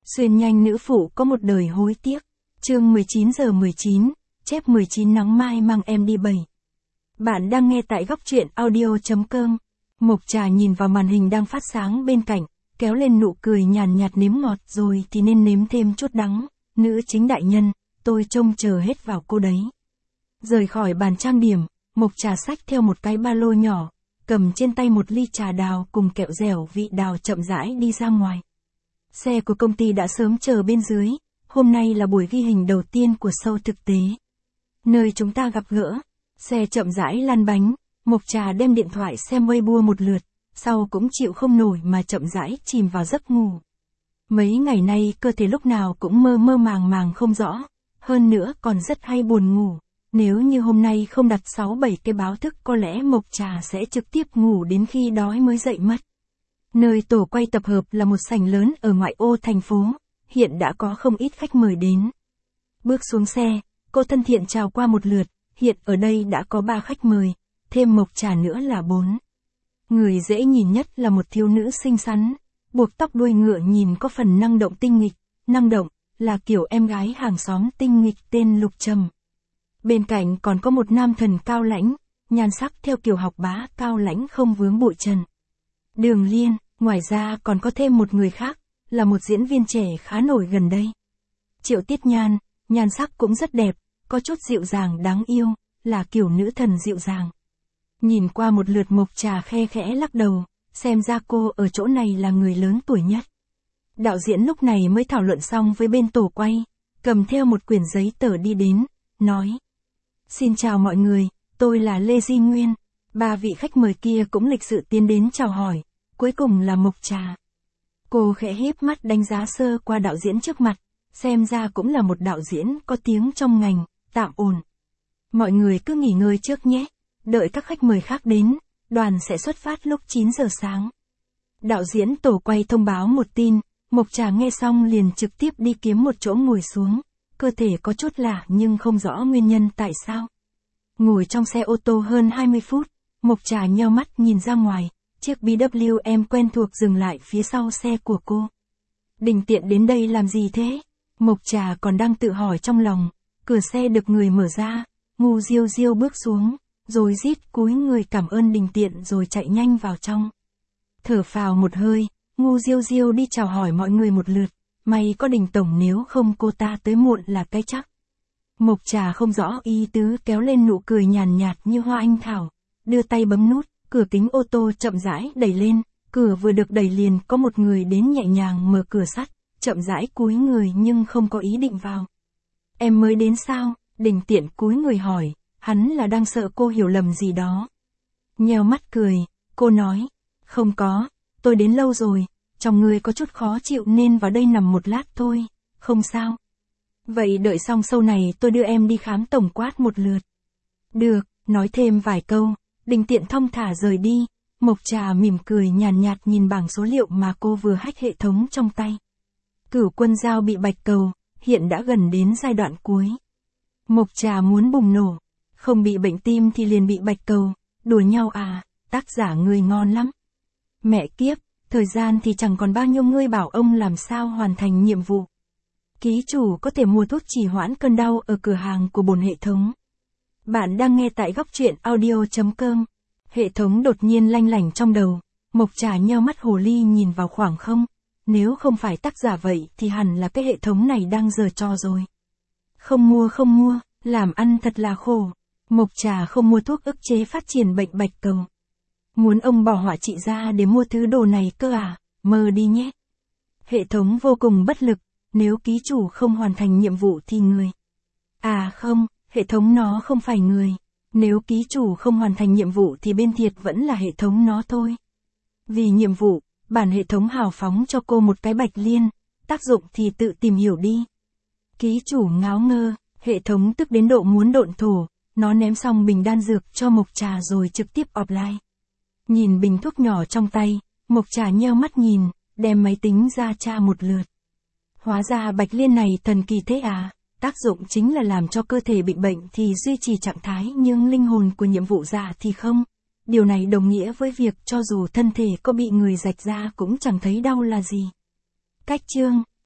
Xuyên nhanh nữ phụ có một đời hối tiếc. Chương 19:19, chép 19 nắng mai mang em đi bầy. Bạn đang nghe tại góc truyện audio.com. Mộc Trà nhìn vào màn hình đang phát sáng bên cạnh, kéo lên nụ cười nhàn nhạt nếm ngọt rồi thì nên nếm thêm chút đắng. Nữ chính đại nhân, tôi trông chờ hết vào cô đấy. Rời khỏi bàn trang điểm, Mộc Trà xách theo một cái ba lô nhỏ, cầm trên tay một ly trà đào cùng kẹo dẻo vị đào chậm rãi đi ra ngoài. Xe của công ty đã sớm chờ bên dưới, hôm nay là buổi ghi hình đầu tiên của show thực tế. Nơi chúng ta gặp gỡ, xe chậm rãi lăn bánh, Mộc Trà đem điện thoại xem Weibo một lượt, sau cũng chịu không nổi mà chậm rãi chìm vào giấc ngủ. Mấy ngày nay cơ thể lúc nào cũng mơ mơ màng màng không rõ, hơn nữa còn rất hay buồn ngủ. Nếu như hôm nay không đặt 6-7 cái báo thức có lẽ Mộc Trà sẽ trực tiếp ngủ đến khi đói mới dậy mất. Nơi tổ quay tập hợp là một sảnh lớn ở ngoại ô thành phố, hiện đã có không ít khách mời đến. Bước xuống xe, cô thân thiện chào qua một lượt, hiện ở đây đã có 3 khách mời, thêm Mộc Trà nữa là 4. Người dễ nhìn nhất là một thiếu nữ xinh xắn, buộc tóc đuôi ngựa nhìn có phần năng động tinh nghịch, năng động, là kiểu em gái hàng xóm tinh nghịch tên Lục Trầm. Bên cạnh còn có một nam thần cao lãnh, nhan sắc theo kiểu học bá cao lãnh không vướng bụi trần. Đường Liên, ngoài ra còn có thêm một người khác, là một diễn viên trẻ khá nổi gần đây. Triệu Tiết Nhan, nhan sắc cũng rất đẹp, có chút dịu dàng đáng yêu, là kiểu nữ thần dịu dàng. Nhìn qua một lượt Mộc Trà khe khẽ lắc đầu, xem ra cô ở chỗ này là người lớn tuổi nhất. Đạo diễn lúc này mới thảo luận xong với bên tổ quay, cầm theo một quyển giấy tờ đi đến, nói. Xin chào mọi người, tôi là Lê Di Nguyên. 3 vị khách mời kia cũng lịch sự tiến đến chào hỏi, cuối cùng là Mộc Trà. Cô khẽ híp mắt đánh giá sơ qua đạo diễn trước mặt, xem ra cũng là một đạo diễn có tiếng trong ngành, tạm ổn. Mọi người cứ nghỉ ngơi trước nhé, đợi các khách mời khác đến, đoàn sẽ xuất phát lúc 9 giờ sáng. Đạo diễn tổ quay thông báo một tin, Mộc Trà nghe xong liền trực tiếp đi kiếm một chỗ ngồi xuống, cơ thể có chút lạ nhưng không rõ nguyên nhân tại sao. Ngồi trong xe ô tô hơn 20 phút, Mộc Trà nheo mắt nhìn ra ngoài, chiếc BWM quen thuộc dừng lại phía sau xe của cô. Đình Tiện đến đây làm gì thế? Mộc Trà còn đang tự hỏi trong lòng, cửa xe được người mở ra, Ngu Diêu Diêu bước xuống, rồi rít cúi người cảm ơn Đình Tiện rồi chạy nhanh vào trong. Thở phào một hơi, Ngu Diêu Diêu đi chào hỏi mọi người một lượt, may có Đình tổng nếu không cô ta tới muộn là cái chắc. Mộc Trà không rõ ý tứ kéo lên nụ cười nhàn nhạt như hoa anh thảo, đưa tay bấm nút, cửa kính ô tô chậm rãi đẩy lên, cửa vừa được đẩy liền có một người đến nhẹ nhàng mở cửa sắt, chậm rãi cúi người nhưng không có ý định vào. Em mới đến sao? Đình Tiện cúi người hỏi, hắn là đang sợ cô hiểu lầm gì đó. Nheo mắt cười, cô nói, không có, tôi đến lâu rồi, trong người có chút khó chịu nên vào đây nằm một lát thôi, không sao. Vậy đợi xong show này tôi đưa em đi khám tổng quát một lượt. Được, nói thêm vài câu, Đình Tiện thong thả rời đi, Mộc Trà mỉm cười nhàn nhạt nhìn bảng số liệu mà cô vừa hack hệ thống trong tay. Cửu Quân Giao bị bạch cầu, hiện đã gần đến giai đoạn cuối. Mộc Trà muốn bùng nổ, không bị bệnh tim thì liền bị bạch cầu, đùa nhau à, tác giả người ngon lắm. Mẹ kiếp, thời gian thì chẳng còn bao nhiêu ngươi bảo ông làm sao hoàn thành nhiệm vụ. Ký chủ có thể mua thuốc trì hoãn cơn đau ở cửa hàng của bổn hệ thống. Bạn đang nghe tại góc truyện audio.com. Hệ thống đột nhiên lanh lảnh trong đầu, Mộc Trà nheo mắt hồ ly nhìn vào khoảng không. Nếu không phải tác giả vậy thì hẳn là cái hệ thống này đang giở trò rồi. Không mua, làm ăn thật là khổ. Mộc Trà không mua thuốc ức chế phát triển bệnh bạch cầu. Muốn ông bỏ họa trị ra để mua thứ đồ này cơ à, mơ đi nhé. Hệ thống vô cùng bất lực, nếu ký chủ không hoàn thành nhiệm vụ thì người. À không, hệ thống nó không phải người. Nếu ký chủ không hoàn thành nhiệm vụ thì bên thiệt vẫn là hệ thống nó thôi. Vì nhiệm vụ, bản hệ thống hào phóng cho cô một cái bạch liên, tác dụng thì tự tìm hiểu đi. Ký chủ ngáo ngơ, hệ thống tức đến độ muốn độn thổ, nó ném xong bình đan dược cho Mộc Trà rồi trực tiếp offline. Nhìn bình thuốc nhỏ trong tay, Mộc Trà nheo mắt nhìn, đem máy tính ra tra một lượt. Hóa ra bạch liên này thần kỳ thế à, tác dụng chính là làm cho cơ thể bị bệnh thì duy trì trạng thái nhưng linh hồn của nhiệm vụ giả thì không. Điều này đồng nghĩa với việc cho dù thân thể có bị người rạch ra cũng chẳng thấy đau là gì. Cách chương